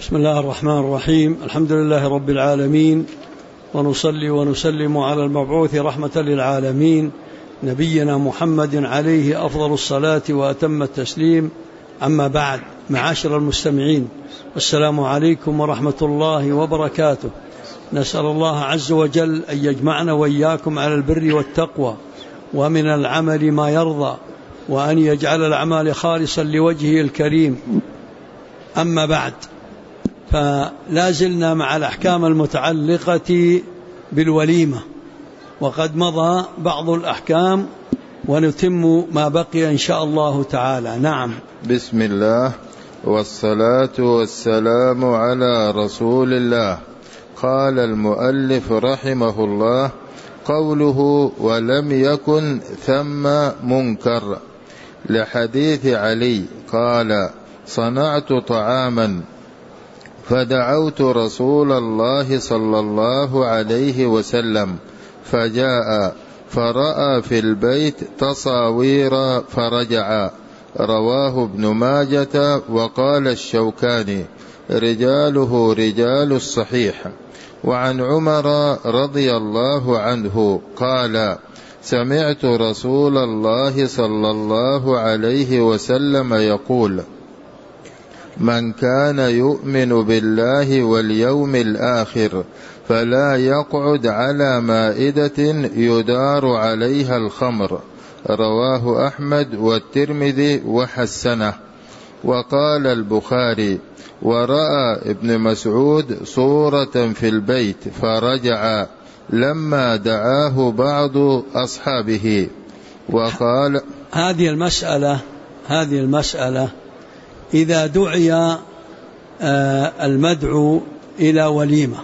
بسم الله الرحمن الرحيم. الحمد لله رب العالمين، ونصلي ونسلم على المبعوث رحمة للعالمين نبينا محمد عليه أفضل الصلاة وأتم التسليم. أما بعد، معاشر المستمعين، السلام عليكم ورحمة الله وبركاته. نسأل الله عز وجل أن يجمعنا وإياكم على البر والتقوى ومن العمل ما يرضى، وأن يجعل الأعمال خالصا لوجهه الكريم. أما بعد، فلا زلنا مع الأحكام المتعلقة بالوليمة، وقد مضى بعض الأحكام ونتم ما بقي إن شاء الله تعالى. نعم. بسم الله والصلاة والسلام على رسول الله. قال المؤلف رحمه الله: قوله ولم يكن ثم منكر، لحديث علي قال: صنعت طعاما فدعوت رسول الله صلى الله عليه وسلم فجاء فرأى في البيت تصاوير فرجع. رواه ابن ماجة. وقال الشوكاني: رجاله رجال الصحيح. وعن عمر رضي الله عنه قال: سمعت رسول الله صلى الله عليه وسلم يقول: من كان يؤمن بالله واليوم الآخر فلا يقعد على مائدة يدار عليها الخمر. رواه أحمد والترمذي وحسنه. وقال البخاري: ورأى ابن مسعود صورة في البيت فرجع لما دعاه بعض أصحابه. وقال: هذه المسألة إذا دعي المدعو إلى وليمة،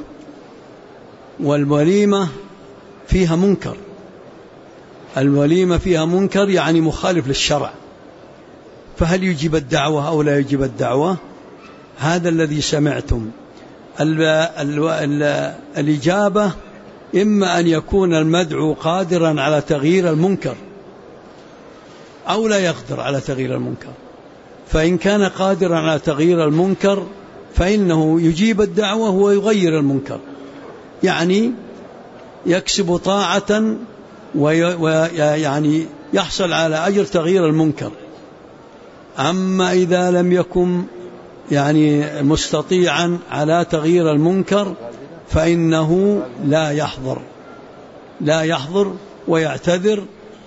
والوليمة فيها منكر، الوليمة فيها منكر يعني مخالف للشرع، فهل يجيب الدعوة أو لا يجيب الدعوة؟ هذا الذي سمعتم. الإجابة إما أن يكون المدعو قادرا على تغيير المنكر أو لا يقدر على تغيير المنكر. فإن كان قادرا على تغيير المنكر فإنه يجيب الدعوة ويغير المنكر، يعني يكسب طاعة ويعني يحصل على أجر تغيير المنكر. أما إذا لم يكن يعني مستطيعا على تغيير المنكر فإنه لا يحضر ويعتذر،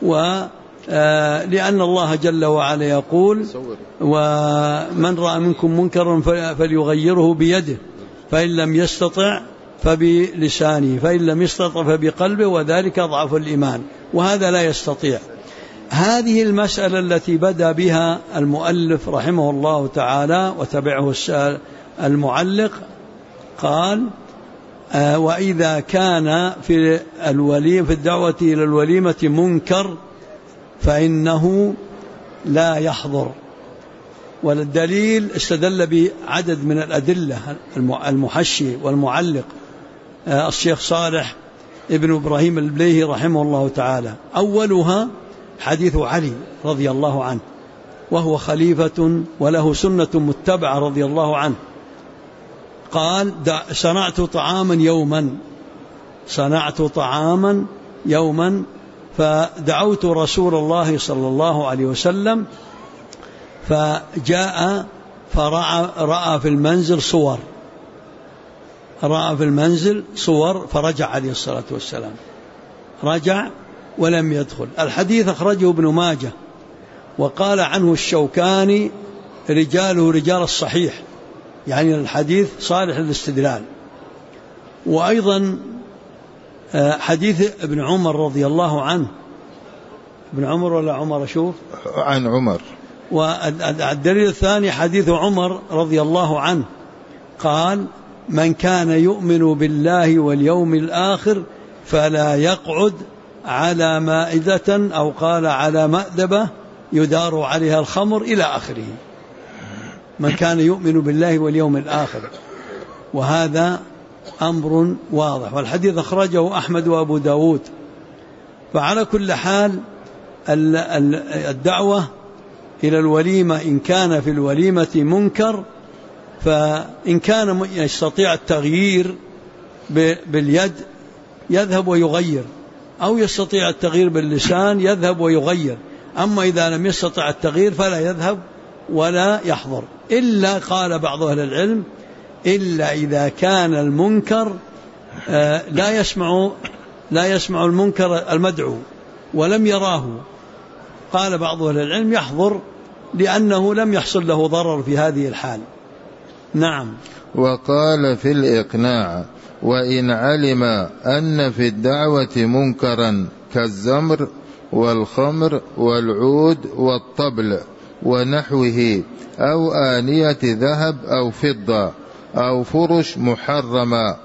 لأن الله جل وعلا يقول: ومن رأى منكم منكرا فليغيره بيده، فإن لم يستطع فبلسانه، فإن لم يستطع فبقلبه، وذلك أضعف الإيمان، وهذا لا يستطيع. هذه المسألة التي بدأ بها المؤلف رحمه الله تعالى وتبعه المعلق، قال: وإذا كان في الدعوة إلى الوليمة منكر فإنه لا يحضر. والدليل استدل بعدد من الأدلة المحشي والمعلق الشيخ صالح ابن إبراهيم البليهي رحمه الله تعالى. أولها حديث علي رضي الله عنه، وهو خليفة وله سنة متبعة رضي الله عنه. قال: صنعت طعاما يوما فدعوت رسول الله صلى الله عليه وسلم فجاء فرأى في المنزل صور فرجع عليه الصلاة والسلام، رجع ولم يدخل. الحديث أخرجه ابن ماجة، وقال عنه الشوكاني: رجاله رجال الصحيح، يعني الحديث صالح للاستدلال. وأيضا حديث ابن عمر رضي الله عنه، ابن عمر ولا عمر؟ شوف، عن عمر. والدليل الثاني حديث عمر رضي الله عنه، قال: من كان يؤمن بالله واليوم الآخر فلا يقعد على مائدة، أو قال على مأدبة يدار عليها الخمر، إلى آخره. من كان يؤمن بالله واليوم الآخر، وهذا أمر واضح. والحديث أخرجه أحمد وأبو داود. فعلى كل حال الدعوة إلى الوليمة إن كان في الوليمة منكر فإن كان يستطيع التغيير باليد يذهب ويغير، أو يستطيع التغيير باللسان يذهب ويغير. أما إذا لم يستطع التغيير فلا يذهب ولا يحضر، إلا قال بعض أهل العلم إلا إذا كان المنكر لا يسمع المنكر المدعو ولم يراه، قال بعض أهل العلم يحضر لأنه لم يحصل له ضرر في هذه الحال. نعم. وقال في الإقناع: وإن علم أن في الدعوة منكرا كالزمر والخمر والعود والطبل ونحوه، أو آنية ذهب أو فضة أو فرش محرمة،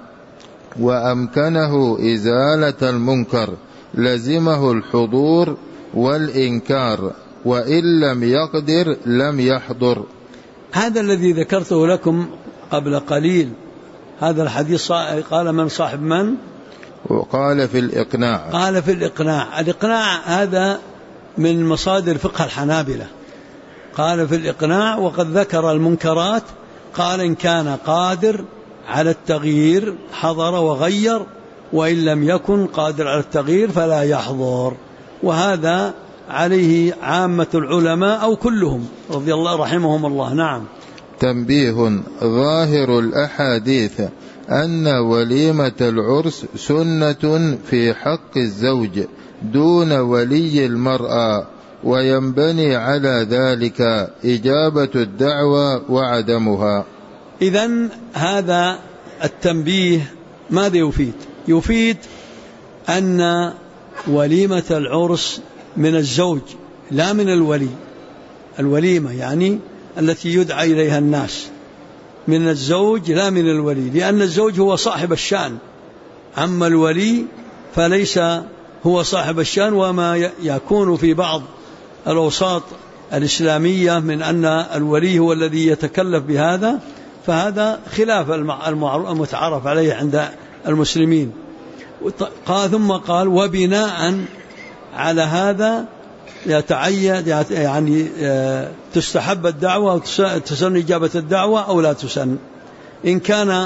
وأمكنه إزالة المنكر، لزمه الحضور والإنكار، وإن لم يقدر لم يحضر. هذا الذي ذكرته لكم قبل قليل، هذا الحديث قال من صاحب من؟ وقال في الإقناع. قال في الإقناع. الإقناع هذا من مصادر فقه الحنابلة. قال في الإقناع وقد ذكر المنكرات، قال إن كان قادر على التغيير حضر وغير، وإن لم يكن قادر على التغيير فلا يحضر. وهذا عليه عامة العلماء أو كلهم رضي الله رحمهم الله. نعم. تنبيه: ظاهر الأحاديث أن وليمة العرس سنة في حق الزوج دون ولي المرأة، وينبني على ذلك إجابة الدعوة وعدمها. إذن هذا التنبيه ماذا يفيد؟ يفيد أن وليمة العرس من الزوج لا من الولي. الوليمة يعني التي يدعى إليها الناس من الزوج لا من الولي، لأن الزوج هو صاحب الشأن، أما الولي فليس هو صاحب الشأن. وما يكون في بعض الأوساط الإسلامية من أن الولي هو الذي يتكلف بهذا، فهذا خلاف المتعارف عليه عند المسلمين. ثم قال وبناء على هذا يتعين يعني تستحب الدعوة أو تسن إجابة الدعوة أو لا تسن. إن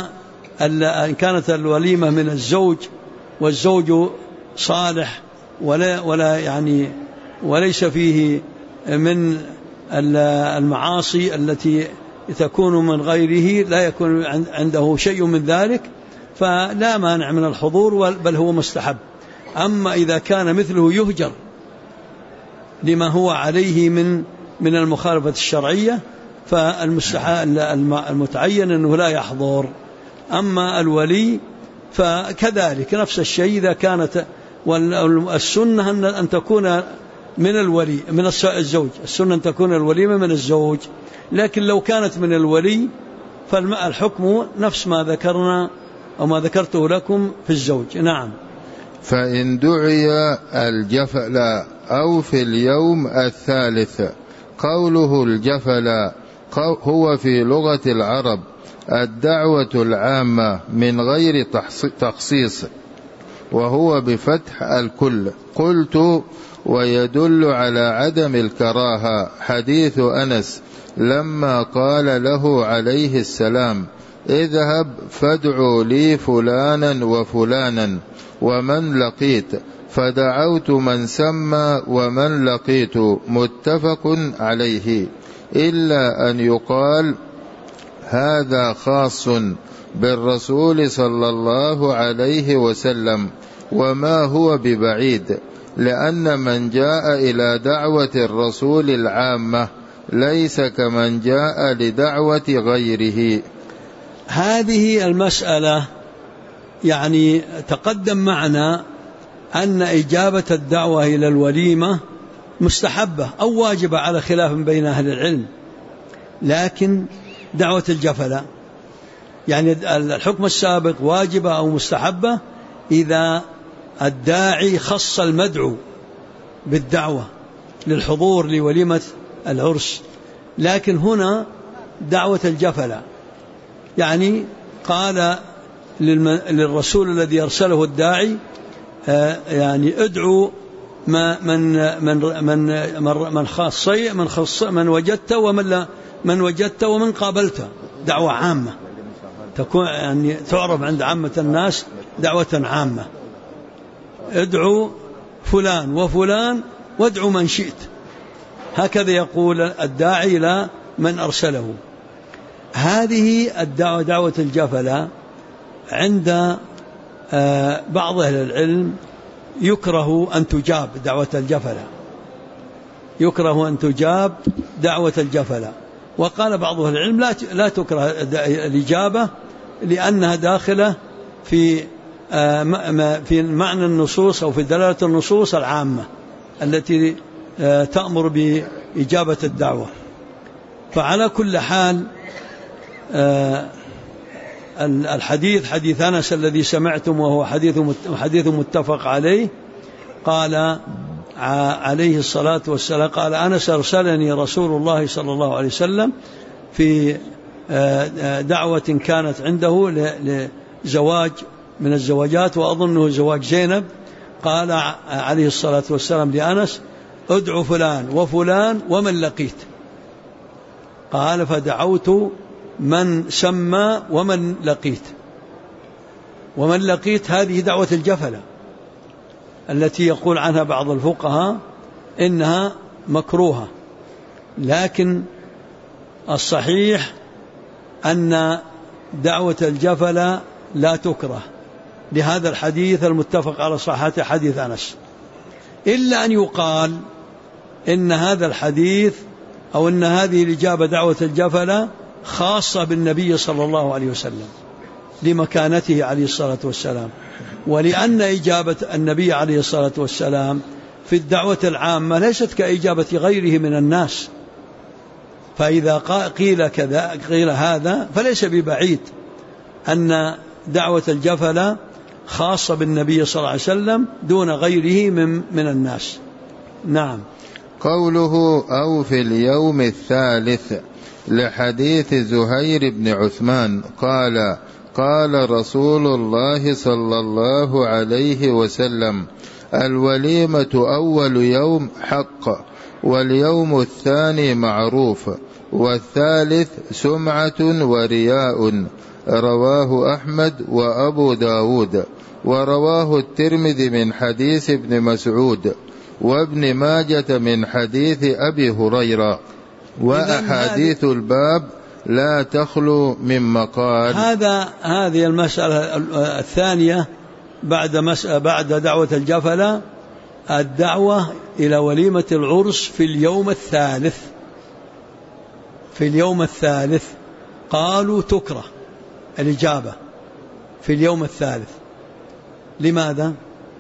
كانت الوليمة من الزوج والزوج صالح ولا يعني وليس فيه من المعاصي التي تكون من غيره، لا يكون عنده شيء من ذلك، فلا مانع من الحضور، بل هو مستحب. أما إذا كان مثله يهجر لما هو عليه من المخالفة الشرعية، فالمتعين أنه لا يحضر. أما الولي فكذلك نفس الشيء إذا كانت، والسنة أن تكون من الولي من الزوج، السنة أن تكون الوليمة من الزوج، لكن لو كانت من الولي فالحكم نفس ما ذكرنا أو ما ذكرته لكم في الزوج. نعم. فإن دعي الجفل أو في اليوم الثالث. قوله الجفل هو في لغة العرب الدعوة العامة من غير تخصيص، وهو بفتح الكل. قلت: ويدل على عدم الكراهة حديث أنس لما قال له عليه السلام: اذهب فادعوا لي فلانا وفلانا ومن لقيت، فدعوت من سمى ومن لقيت، متفق عليه، إلا أن يقال هذا خاص بالرسول صلى الله عليه وسلم، وما هو ببعيد، لأن من جاء إلى دعوة الرسول العامة ليس كمن جاء لدعوة غيره. هذه المسألة يعني تقدم معنا أن إجابة الدعوة إلى الوليمة مستحبة أو واجبة على خلاف بين أهل العلم، لكن دعوة الجفلة يعني الحكم السابق واجبة أو مستحبة إذا الداعي خص المدعو بالدعوة للحضور لوليمة العرس. لكن هنا دعوة الجفلة يعني قال للرسول الذي أرسله الداعي يعني ادعو من وجدت ومن قابلت، دعوة عامة، تكون يعني تعرف عند عامة الناس دعوة عامة. ادعو فلان وفلان وادعو من شئت، هكذا يقول الداعي إلى من أرسله. هذه الدعوة دعوة الجفلة عند بعض أهل العلم يكره أن تجاب دعوة الجفلة، يكره أن تجاب دعوة الجفلة. وقال بعض أهل العلم لا تكره الإجابة لأنها داخلة في معنى النصوص أو في دلالة النصوص العامة التي تأمر بإجابة الدعوة. فعلى كل حال الحديث حديث أنس الذي سمعتم وهو حديث متفق عليه، قال عليه الصلاة والسلام، قال أنس أرسلني رسول الله صلى الله عليه وسلم في دعوة كانت عنده لزواج من الزواجات وأظنه زواج زينب، قال عليه الصلاة والسلام لأنس ادعو فلان وفلان ومن لقيت، قال فدعوت من سمى ومن لقيت. ومن لقيت هذه دعوة الجفلة التي يقول عنها بعض الفقهاء إنها مكروهة، لكن الصحيح أن دعوة الجفلة لا تكره لهذا الحديث المتفق على صحته حديث أنس، إلا أن يقال إن هذا الحديث أو إن هذه الإجابة دعوة الجفلة خاصة بالنبي صلى الله عليه وسلم لمكانته عليه الصلاة والسلام، ولأن إجابة النبي عليه الصلاة والسلام في الدعوة العامة ليست كإجابة غيره من الناس. فإذا قيل كذا قيل هذا فليس ببعيد أن دعوة الجفلة خاصة بالنبي صلى الله عليه وسلم دون غيره من الناس. نعم. قوله أو في اليوم الثالث لحديث زهير بن عثمان قال قال رسول الله صلى الله عليه وسلم الوليمة أول يوم حق، واليوم الثاني معروف، والثالث سمعة ورياء. رواه أحمد وأبو داود، ورواه الترمذي من حديث ابن مسعود، وابن ماجة من حديث أبي هريرة. وأحاديث الباب لا تخلو من مقال. هذه المسألة الثانية بعد دعوة الجفلة، الدعوة إلى وليمة العرس في اليوم الثالث. في اليوم الثالث قالوا تكره الإجابة في اليوم الثالث. لماذا؟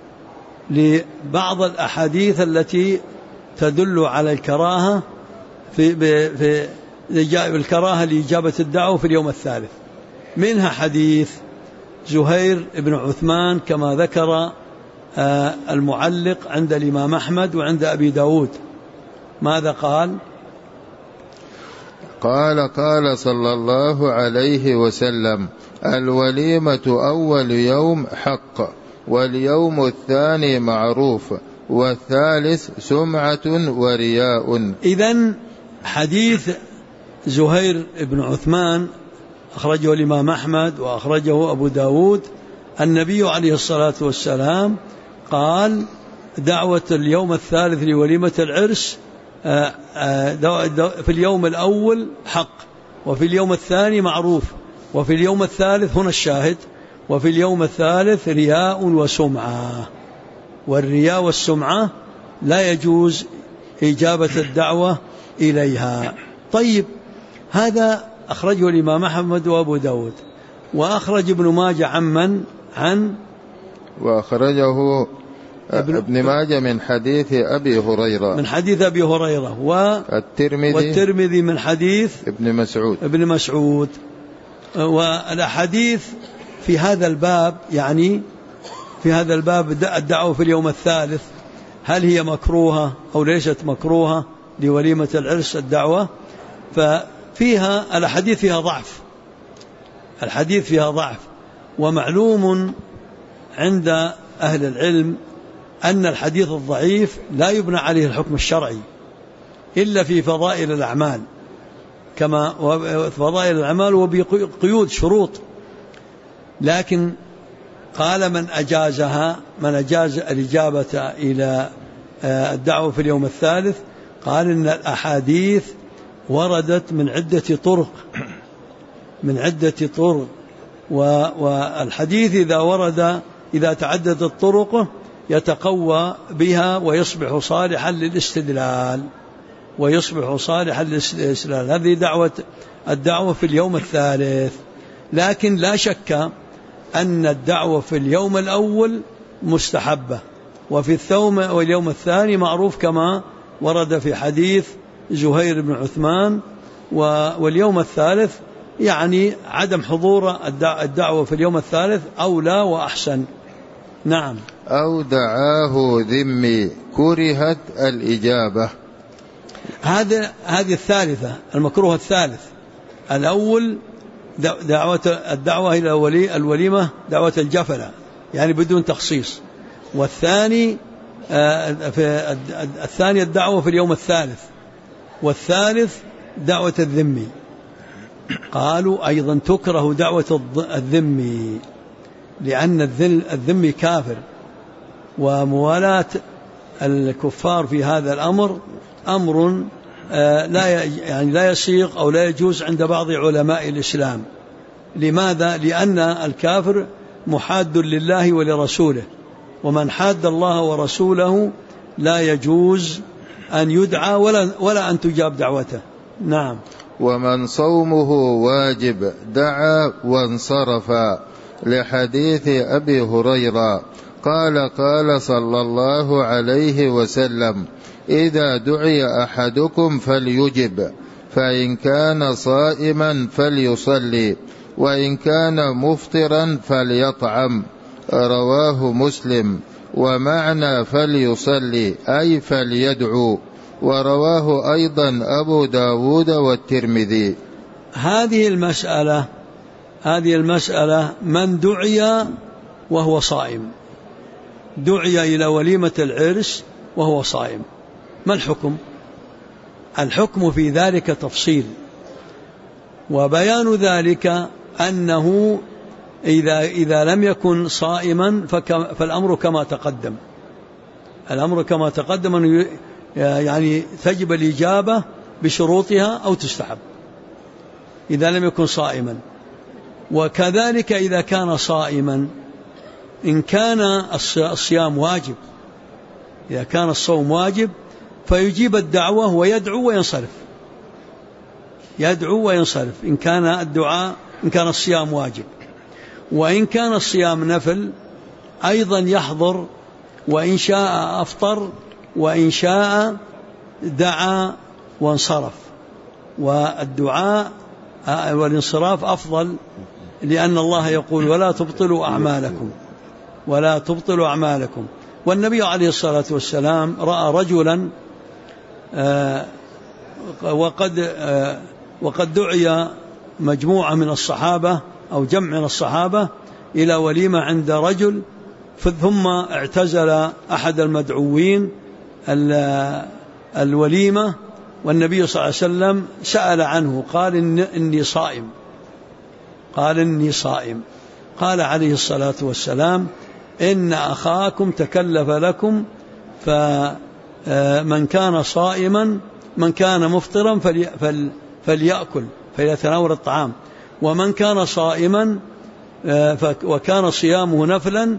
لبعض الأحاديث التي تدل على الكراهة في الكراهة لإجابة الدعوة في اليوم الثالث، منها حديث زهير بن عثمان كما ذكر المعلق عند الإمام أحمد وعند أبي داود. ماذا قال؟ قال صلى الله عليه وسلم الوليمة أول يوم حق، واليوم الثاني معروف، والثالث سمعة ورياء. إذن حديث زهير بن عثمان أخرجه الإمام أحمد وأخرجه أبو داود. النبي عليه الصلاة والسلام قال دعوة اليوم الثالث لوليمة العرس في اليوم الأول حق، وفي اليوم الثاني معروف، وفي اليوم الثالث هنا الشاهد، وفي اليوم الثالث رياء وسمعة. والرياء والسمعة لا يجوز إجابة الدعوة إليها. طيب، هذا أخرجه الإمام أحمد وأبو داود، وأخرج ابن ماجه عن وأخرجه ابن ماجه من حديث أبي هريرة، والترمذي من حديث ابن مسعود. والأحاديث في هذا الباب، يعني في هذا الباب الدعوة في اليوم الثالث هل هي مكروهة أو ليست مكروهة لوليمة العرس الدعوة؟ ففيها الحديث فيها ضعف، ومعلوم عند أهل العلم أن الحديث الضعيف لا يبنى عليه الحكم الشرعي إلا في فضائل الأعمال، كما فضائل الأعمال وبقيود شروط. لكن قال من أجازها، من أجاز الإجابة إلى الدعوة في اليوم الثالث، قال إن الأحاديث وردت من عدة طرق، والحديث إذا ورد إذا تعددت طرقه يتقوى بها ويصبح صالحا للاستدلال، هذه الدعوة في اليوم الثالث. لكن لا شك أن الدعوة في اليوم الأول مستحبة، وفي واليوم الثاني معروف كما ورد في حديث زهير بن عثمان. واليوم الثالث يعني عدم حضور الدعوة في اليوم الثالث أولى وأحسن. نعم. أو دعاه ذمي كرهت الإجابة. هذه الثالثة، المكروه الثالث. الأول الدعوة إلى الوليمة دعوة الجفلة يعني بدون تخصيص، والثاني الثاني الدعوة في اليوم الثالث، والثالث دعوة الذمي. قالوا أيضا تكره دعوة الذمي، لأن الذمي كافر، وموالاة الكفار في هذا الأمر أمر لا يسيغ أو لا يجوز عند بعض علماء الإسلام. لماذا؟ لأن الكافر محاد لله ولرسوله، ومن حاد الله ورسوله لا يجوز أن يدعى ولا أن تجاب دعوته. نعم. ومن صومه واجب دعا وانصرف، لحديث أبي هريرة قال صلى الله عليه وسلم: إذا دعي أحدكم فليجب، فإن كان صائما فليصلي، وإن كان مفطرا فليطعم. رواه مسلم. ومعنى فليصلي أي فليدعو، ورواه أيضا أبو داود والترمذي. هذه المسألة من دعي وهو صائم، دعي إلى وليمة العرس وهو صائم، ما الحكم؟ الحكم في ذلك تفصيل، وبيان ذلك أنه إذا لم يكن صائما فالأمر كما تقدم. أنه يعني تجب الإجابة بشروطها أو تستحب إذا لم يكن صائما. وكذلك إذا كان صائما، إن كان الصيام واجب، إذا كان الصوم واجب فيجيب الدعوة ويدعو وينصرف إن كان الصيام واجب. وإن كان الصيام نفل أيضا يحضر، وإن شاء أفطر، وإن شاء دعا وانصرف. والدعاء والانصراف أفضل، لأن الله يقول: ولا تبطلوا أعمالكم. والنبي عليه الصلاة والسلام رأى رجلا وقد دعي مجموعة من الصحابة أو جمع من الصحابة إلى وليمة عند رجل، ثم اعتزل أحد المدعوين الوليمة، والنبي صلى الله عليه وسلم سأل عنه، قال: إني صائم. قال عليه الصلاة والسلام: إن أخاكم تكلف لكم، فمن كان صائما من كان مفطرا فليأكل فليتناول الطعام، ومن كان صائما وكان صيامه نفلا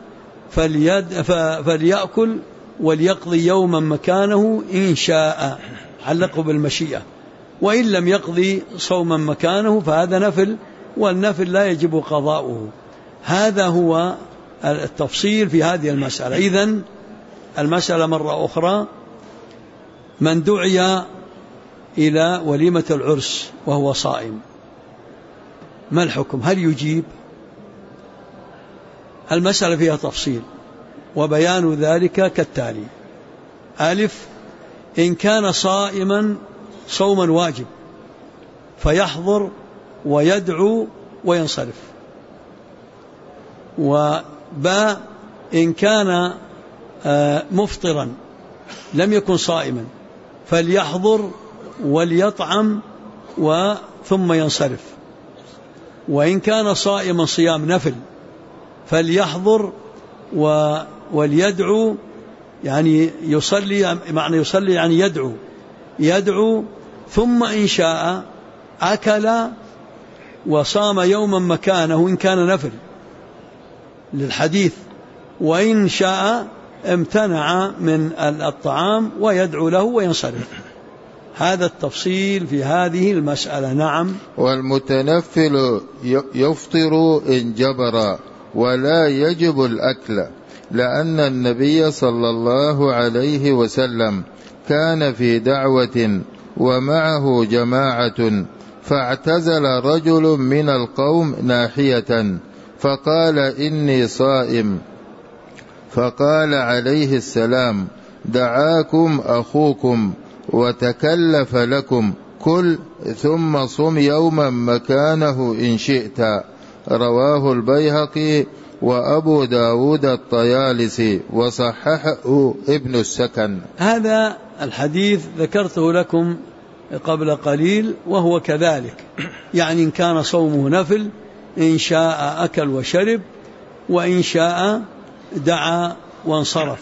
فليأكل وليقضي يوما مكانه إن شاء، علقه بالمشيئة، وإن لم يقضي صوما مكانه فهذا نفل، والنفل لا يجب قضاؤه. هذا هو التفصيل في هذه المسألة. إذن المسألة مرة أخرى: من دعي إلى وليمة العرس وهو صائم، ما الحكم؟ هل يجيب؟ المسألة فيها تفصيل، وبيان ذلك كالتالي: ألف، إن كان صائما صوما واجب فيحضر ويدعو وينصرف. وباء، إن كان مفطرا لم يكن صائما فليحضر وليطعم ثم ينصرف. وإن كان صائما صيام نفل فليحضر وليدعو، يعني يصلي، معنى يصلي يعني يدعو ثم إن شاء أكل وصام يوما مكانه إن كان نفل للحديث، وإن شاء امتنع من الطعام ويدعو له وينصرف. هذا التفصيل في هذه المسألة. نعم. والمتنفل يفطر إن جبر ولا يجب الأكل، لأن النبي صلى الله عليه وسلم كان في دعوة ومعه جماعة، فاعتزل رجل من القوم ناحية فقال إني صائم، فقال عليه السلام دعاكم أخوكم وتكلف لكم، كل ثم صم يوما مكانه إن شئت. رواه البيهقي وأبو داود الطيالسي وصححه ابن السكن. هذا الحديث ذكرته لكم قبل قليل وهو كذلك، يعني إن كان صومه نفل إن شاء أكل وشرب، وإن شاء دعا وانصرف.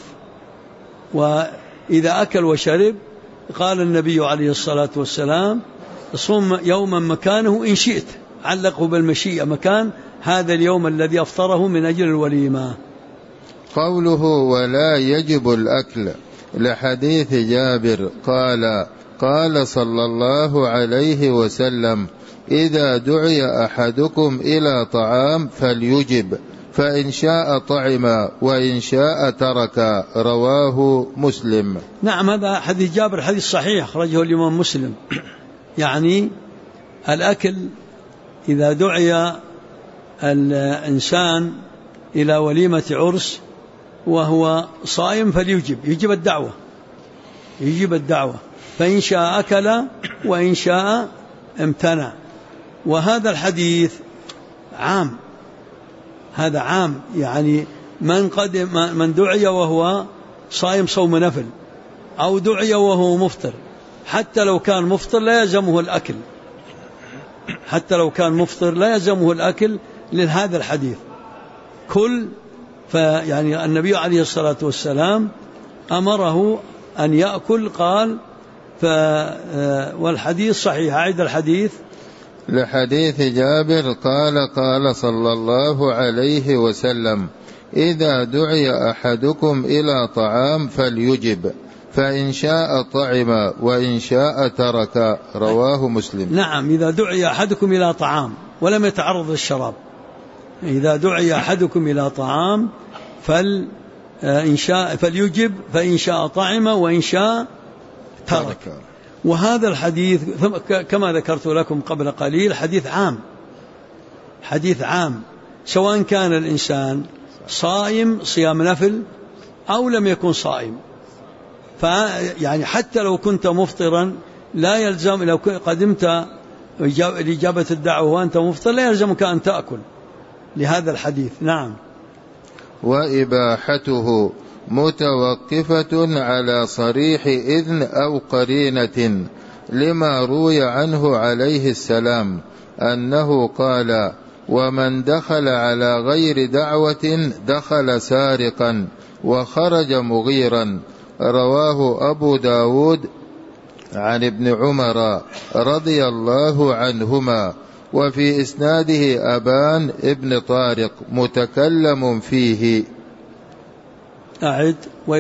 وإذا أكل وشرب قال النبي عليه الصلاة والسلام صوم يوما مكانه إن شئت، علقه بالمشيئة، مكان هذا اليوم الذي أفطره من أجل الوليمة. قوله ولا يجب الأكل لحديث جابر قال صلى الله عليه وسلم إذا دعي أحدكم إلى طعام فليجب، فإن شاء طعم وإن شاء ترك. رواه مسلم. نعم، هذا حديث جابر حديث صحيح أخرجه الإمام مسلم. يعني الأكل إذا دعي الإنسان إلى وليمة عرس وهو صائم يجب الدعوة، فإن شاء أكل وإن شاء امتنع. وهذا الحديث عام، هذا عام، يعني من دعي وهو صائم صوم نفل أو دعي وهو مفطر، حتى لو كان مفطر لا يلزمه الأكل، لهذا الحديث يعني النبي عليه الصلاة والسلام أمره أن يأكل، قال والحديث صحيح. أعد الحديث. لحديث جابر قال صلى الله عليه وسلم إذا دعي أحدكم إلى طعام فليجب، فإن شاء طعم وإن شاء ترك. رواه مسلم. نعم، إذا دعي أحدكم إلى طعام ولم يتعرض للشراب، إذا دعي أحدكم إلى طعام فليجب، فإن شاء طعم وإن شاء ترك. وهذا الحديث كما ذكرت لكم قبل قليل حديث عام، سواء كان الإنسان صائم صيام نفل أو لم يكن صائم. يعني حتى لو كنت مفطرا لا يلزم، لو قدمت لإجابة الدعوة وأنت مفطر لا يلزمك أن تأكل، لهذا الحديث. نعم. وإباحته متوقفة على صريح إذن أو قرينة، لما روي عنه عليه السلام أنه قال ومن دخل على غير دعوة دخل سارقا وخرج مغيرا. رواه أبو داود عن ابن عمر رضي الله عنهما، وفي إسناده أبان ابن طارق متكلم فيه. أعد.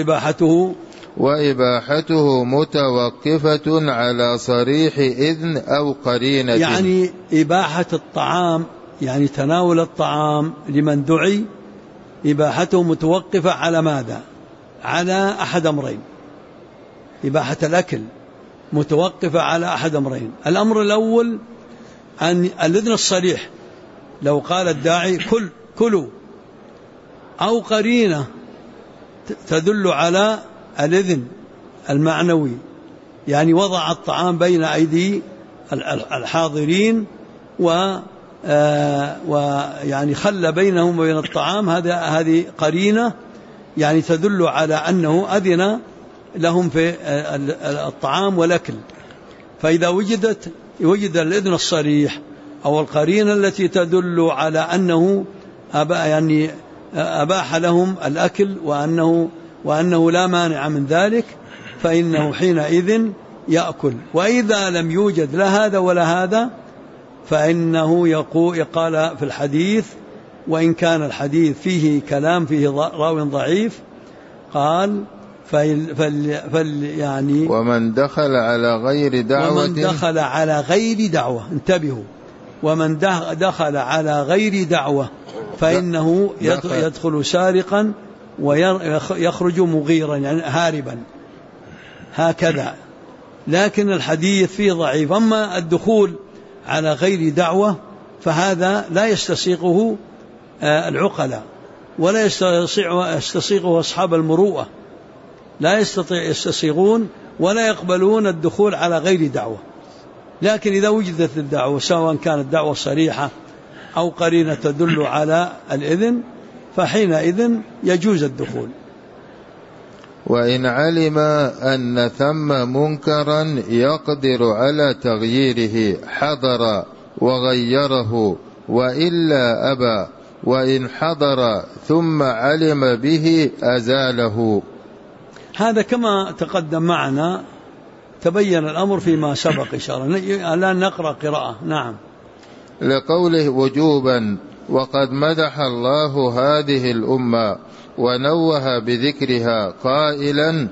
وإباحته متوقفة على صريح إذن أو قرينة، يعني إباحة الطعام، يعني تناول الطعام لمن دعي، إباحته متوقفة على ماذا؟ على أحد أمرين. إباحة الأكل متوقفة على أحد أمرين. الأمر الأول أن الإذن الصريح، لو قال الداعي كلوا، أو قرينة تدل على الإذن المعنوي، يعني وضع الطعام بين أيدي الحاضرين ويعني خلى بينهم وبين الطعام، هذه قرينة يعني تدل على أنه أذن لهم في الطعام والأكل. فإذا وجدت وجد الإذن الصريح أو القرينة التي تدل على أنه أباح لهم الأكل وأنه لا مانع من ذلك، فإنه حينئذ يأكل. وإذا لم يوجد لا هذا ولا هذا فإنه قال في الحديث، وإن كان الحديث فيه كلام فيه راو ضعيف، قال يعني ومن دخل على غير دعوة انتبهوا، ومن دخل على غير دعوة فإنه يدخل سارقا ويخرج مغيرا يعني هاربا هكذا. لكن الحديث فيه ضعيف. أما الدخول على غير دعوة فهذا لا يستسيغه العقلاء ولا يستسيغه أصحاب المروءة، لا يستسيغون ولا يقبلون الدخول على غير دعوة. لكن إذا وجدت الدعوة سواء كانت دعوة صريحة أو قرينة تدل على الإذن فحينئذ يجوز الدخول. وإن علم أن ثم منكرا يقدر على تغييره حضر وغيره، وإلا أبى، وإن حضر ثم علم به أزاله. هذا كما تقدم معنا، تبين الأمر فيما سبق إشارة. الآن نقرأ قراءة. نعم. لقوله وجوبا: وقد مدح الله هذه الأمة ونوه بذكرها قائلا: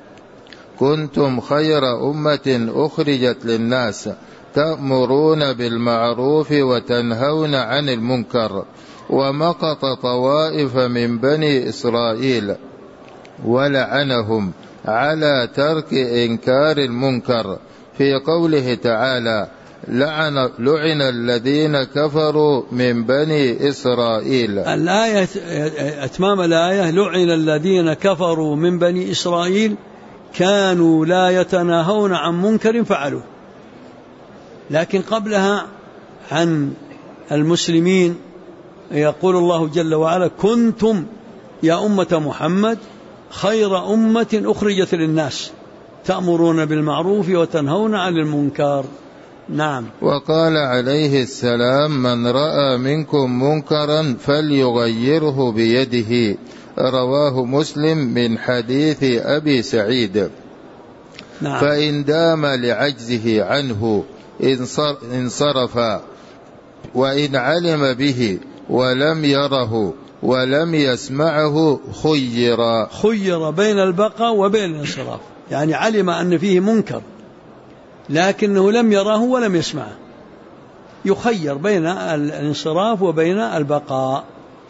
كنتم خير أمة أخرجت للناس تأمرون بالمعروف وتنهون عن المنكر. ومقت طوائف من بني إسرائيل ولعنهم على ترك إنكار المنكر في قوله تعالى: لعن الذين كفروا من بني إسرائيل. الآية أتمام الآية: لعن الذين كفروا من بني إسرائيل كانوا لا يتناهون عن منكر فعلوه. لكن قبلها عن المسلمين يقول الله جل وعلا: كنتم يا أمة محمد خير أمة أخرجت للناس تأمرون بالمعروف وتنهون عن المنكر. نعم. وقال عليه السلام: من رأى منكم منكرا فليغيره بيده. رواه مسلم من حديث أبي سعيد. نعم. فإن دام لعجزه عنه انصرف، وإن علم به ولم يره ولم يسمعه خير بين البقاء وبين الانصراف. يعني علم أن فيه منكر لكنه لم يراه ولم يسمعه، يخير بين الانصراف وبين البقاء.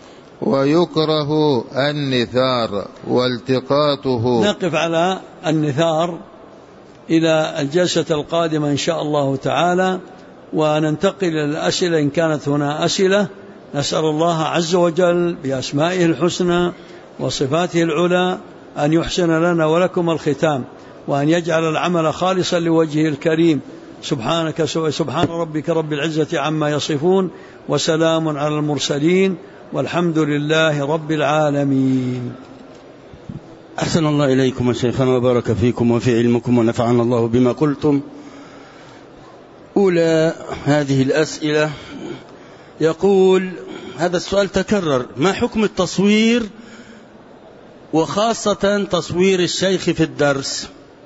ويكره النثار والتقاطه. نقف على النثار إلى الجلسة القادمة إن شاء الله تعالى، وننتقل إلى الأسئلة إن كانت هنا أسئلة. نسأل الله عز وجل بأسمائه الحسنى وصفاته العلى أن يحسن لنا ولكم الختام، وأن يجعل العمل خالصا لوجهه الكريم. سبحان ربك رب العزة عما يصفون، وسلام على المرسلين، والحمد لله رب العالمين. أحسن الله إليكم شيخنا وبارك فيكم وفي علمكم ونفعنا الله بما قلتم. أولى هذه الأسئلة يقول: هذا السؤال تكرر: ما حكم التصوير وخاصة تصوير الشيخ في الدرس؟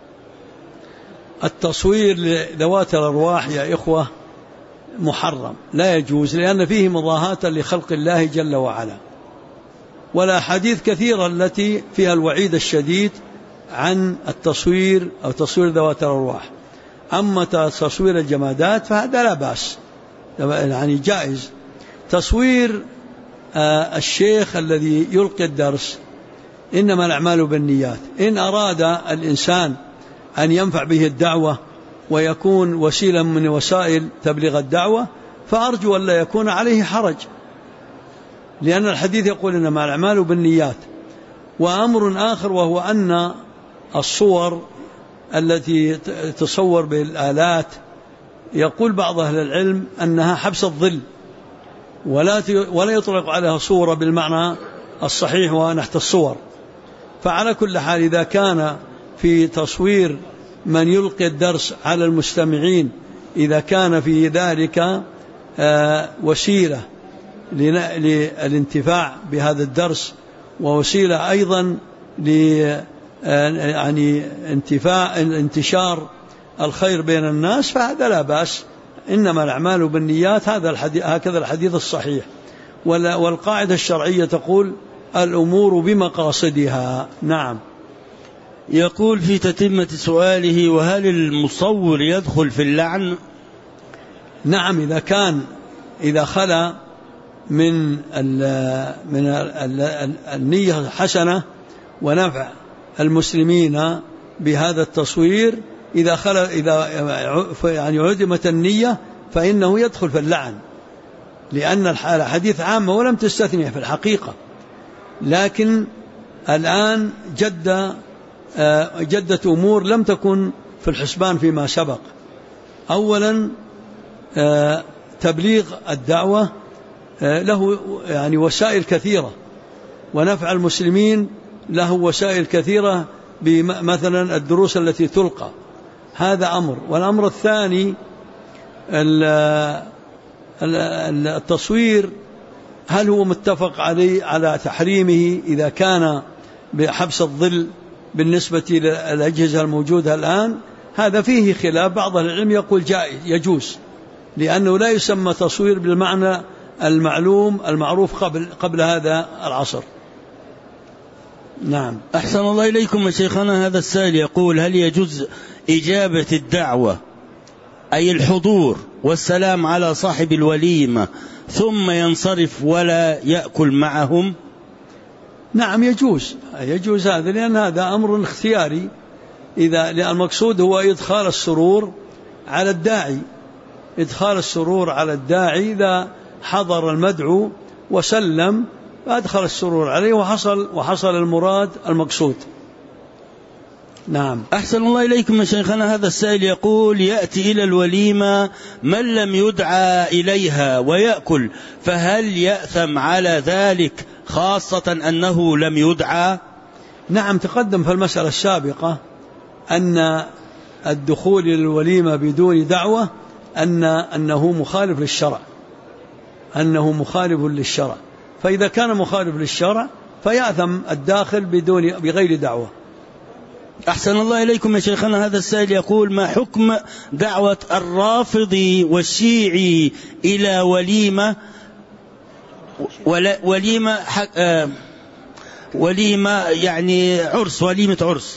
التصوير لذوات الأرواح يا إخوة محرم، لا يجوز، لأن فيه مضاهاة لخلق الله جل وعلا، ولا حديث كثيرة التي فيها الوعيد الشديد عن التصوير أو تصوير ذوات الأرواح. أما تصوير الجمادات فهذا لا بأس، يعني جائز. تصوير الشيخ الذي يلقي الدرس إنما الأعمال بالنيات. إن أراد الإنسان أن ينفع به الدعوة ويكون وسيلة من وسائل تبليغ الدعوة فأرجو أن لا يكون عليه حرج، لأن الحديث يقول إنما الأعمال بالنيات. وأمر آخر وهو أن الصور التي تصور بالآلات يقول بعض أهل العلم أنها حبس الظل، ولا يطلق عليها صورة بالمعنى الصحيح ونحت الصور. فعلى كل حال إذا كان في تصوير من يلقي الدرس على المستمعين إذا كان في ذلك وسيلة للانتفاع بهذا الدرس، ووسيلة أيضا يعني انتشار الخير بين الناس، فهذا لا بأس. إنما الأعمال بالنيات، هكذا الحديث الصحيح. والقاعدة الشرعية تقول الأمور بمقاصدها. نعم. يقول في تتمة سؤاله: وهل المصور يدخل في اللعن؟ نعم، إذا خلا من النية الحسنة ونفع المسلمين بهذا التصوير، إذا يعني عدمت النية فإنه يدخل في اللعن، لأن الحديث عامة ولم تستثني في الحقيقة. لكن الآن جدت أمور لم تكن في الحسبان فيما سبق. أولا تبليغ الدعوة له يعني وسائل كثيرة، ونفع المسلمين له وسائل كثيرة، مثلا الدروس التي تلقى، هذا أمر. والأمر الثاني التصوير، هل هو متفق على تحريمه إذا كان بحبس الظل بالنسبة للأجهزة الموجودة الآن؟ هذا فيه خلاف. بعض العلم يقول جائز يجوز، لأنه لا يسمى تصوير بالمعنى المعلوم المعروف قبل هذا العصر. نعم. أحسن الله إليكم يا شيخنا. هذا السائل يقول: هل يجوز إجابة الدعوة، أي الحضور والسلام على صاحب الوليمة، ثم ينصرف ولا يأكل معهم؟ نعم يجوز هذا، لأن هذا أمر اختياري. لأن المقصود هو إدخال السرور على الداعي، إذا حضر المدعو وسلم فأدخل السرور عليه وحصل المراد المقصود. نعم. أحسن الله إليكم يا شيخنا. هذا السائل يقول: يأتي إلى الوليمة من لم يدعى إليها ويأكل، فهل يأثم على ذلك خاصة أنه لم يدعى؟ نعم، تقدم في المسألة السابقة أن الدخول إلى الوليمة بدون دعوة أنه مخالف للشرع، فإذا كان مخالف للشرع فيأثم الداخل بغير دعوة. أحسن الله إليكم يا شيخنا. هذا السائل يقول: ما حكم دعوة الرافضي والشيعي إلى وليمة يعني وليمة عرس؟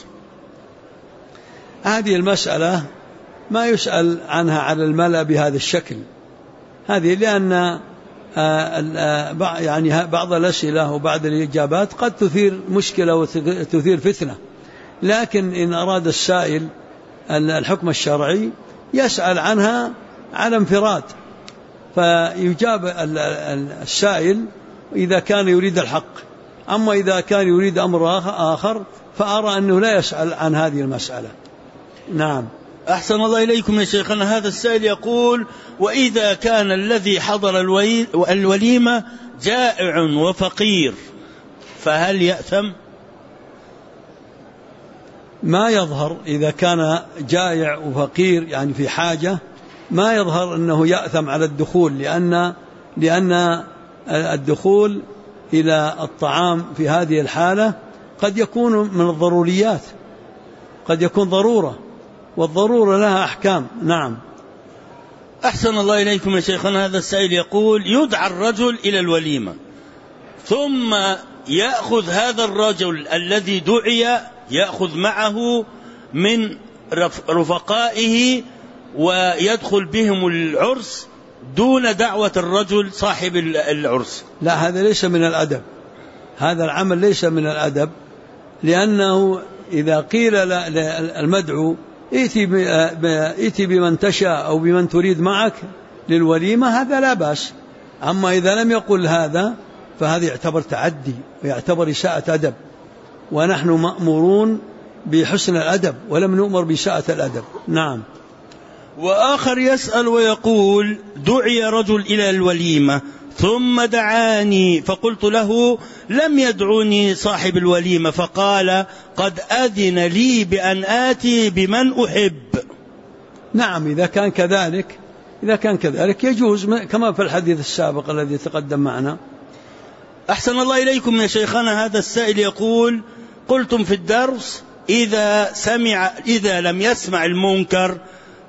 هذه المسألة ما يسأل عنها على الملأ بهذا الشكل، هذه لأن يعني بعض الأسئلة وبعض الإجابات قد تثير مشكلة وتثير فتنة. لكن إن أراد السائل الحكم الشرعي يسأل عنها على انفراد، فيجاب السائل إذا كان يريد الحق. أما إذا كان يريد أمر آخر فأرى أنه لا يسأل عن هذه المسألة. نعم. أحسن الله إليكم يا شيخنا. هذا السائل يقول: وإذا كان الذي حضر الوليمة جائع وفقير فهل يأثم؟ ما يظهر إذا كان جائع وفقير يعني في حاجة، ما يظهر أنه يأثم على الدخول، لأن الدخول إلى الطعام في هذه الحالة قد يكون من الضروريات، قد يكون ضرورة، والضرورة لها أحكام. نعم. أحسن الله إليكم يا شيخنا. هذا السائل يقول: يدعى الرجل إلى الوليمة ثم يأخذ هذا الرجل الذي دعي يأخذ معه من رفقائه ويدخل بهم العرس دون دعوة الرجل صاحب العرس. لا، هذا ليس من الأدب، هذا العمل ليس من الأدب، لأنه إذا قيل المدعو ائتي بمن تشاء أو بمن تريد معك للوليمة هذا لا بأس. أما إذا لم يقل هذا فهذا يعتبر تعدي ويعتبر إساءة أدب، ونحن مأمورون بحسن الأدب ولم نؤمر بإساءة الأدب. نعم. وآخر يسأل ويقول: دعي رجل إلى الوليمة ثم دعاني فقلت له لم يدعوني صاحب الوليمة، فقال: قد أذن لي بأن آتي بمن أحب. نعم إذا كان كذلك يجوز كما في الحديث السابق الذي تقدم معنا. أحسن الله إليكم يا شيخنا. هذا السائل يقول: قلتم في الدرس إذا لم يسمع المنكر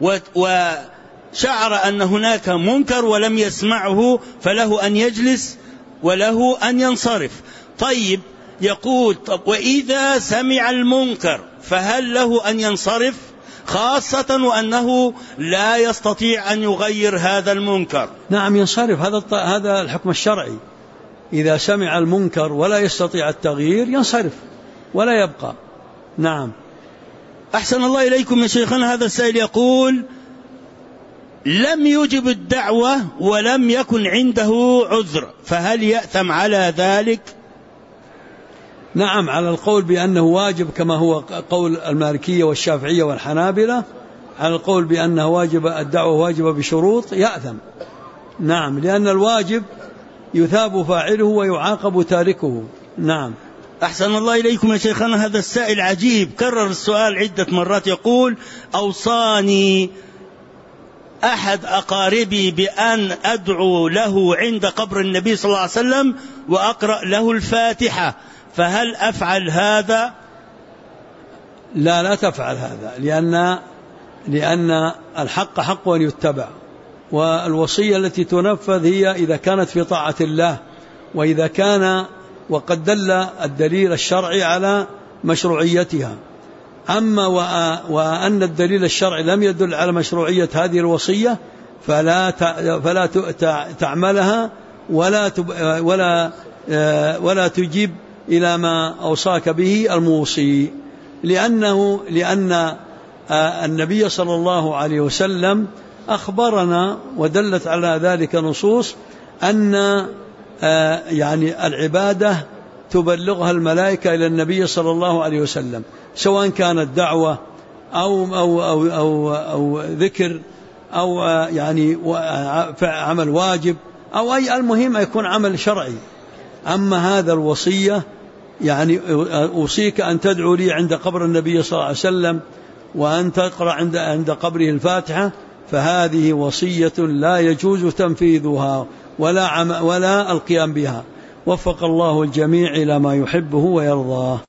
وشعر أن هناك منكر ولم يسمعه فله أن يجلس وله أن ينصرف. طيب، يقول: طب وإذا سمع المنكر فهل له أن ينصرف، خاصة وأنه لا يستطيع أن يغير هذا المنكر؟ نعم ينصرف، هذا الحكم الشرعي. إذا سمع المنكر ولا يستطيع التغيير ينصرف ولا يبقى. نعم. أحسن الله إليكم يا شيخنا. هذا السائل يقول: لم يجب الدعوة ولم يكن عنده عذر، فهل يأثم على ذلك؟ نعم، على القول بأنه واجب كما هو قول المالكية والشافعية والحنابلة، على القول بأنه واجب الدعوة واجبة بشروط يأثم. نعم، لأن الواجب يثاب فاعله ويعاقب تاركه. نعم. أحسن الله إليكم يا شيخنا. هذا السائل عجيب، كرر السؤال عدة مرات، يقول: أوصاني أحد أقاربي بأن أدعو له عند قبر النبي صلى الله عليه وسلم وأقرأ له الفاتحة، فهل أفعل هذا؟ لا تفعل هذا، لأن الحق حق أن يتبع، والوصية التي تنفذ هي إذا كانت في طاعة الله، وإذا كان وقد دل الدليل الشرعي على مشروعيتها. أما وأن الدليل الشرعي لم يدل على مشروعية هذه الوصية فلا تعملها ولا تجيب إلى ما أوصاك به الموصي، لأن النبي صلى الله عليه وسلم أخبرنا ودلت على ذلك نصوص أن يعني العبادة تبلغها الملائكة إلى النبي صلى الله عليه وسلم، سواء كانت دعوة أو ذكر أو يعني عمل واجب أو المهم يكون عمل شرعي. أما هذا الوصية يعني أوصيك أن تدعو لي عند قبر النبي صلى الله عليه وسلم وأن تقرأ عند قبره الفاتحة، فهذه وصية لا يجوز تنفيذها ولا القيام بها. وفق الله الجميع إلى ما يحبه ويرضاه.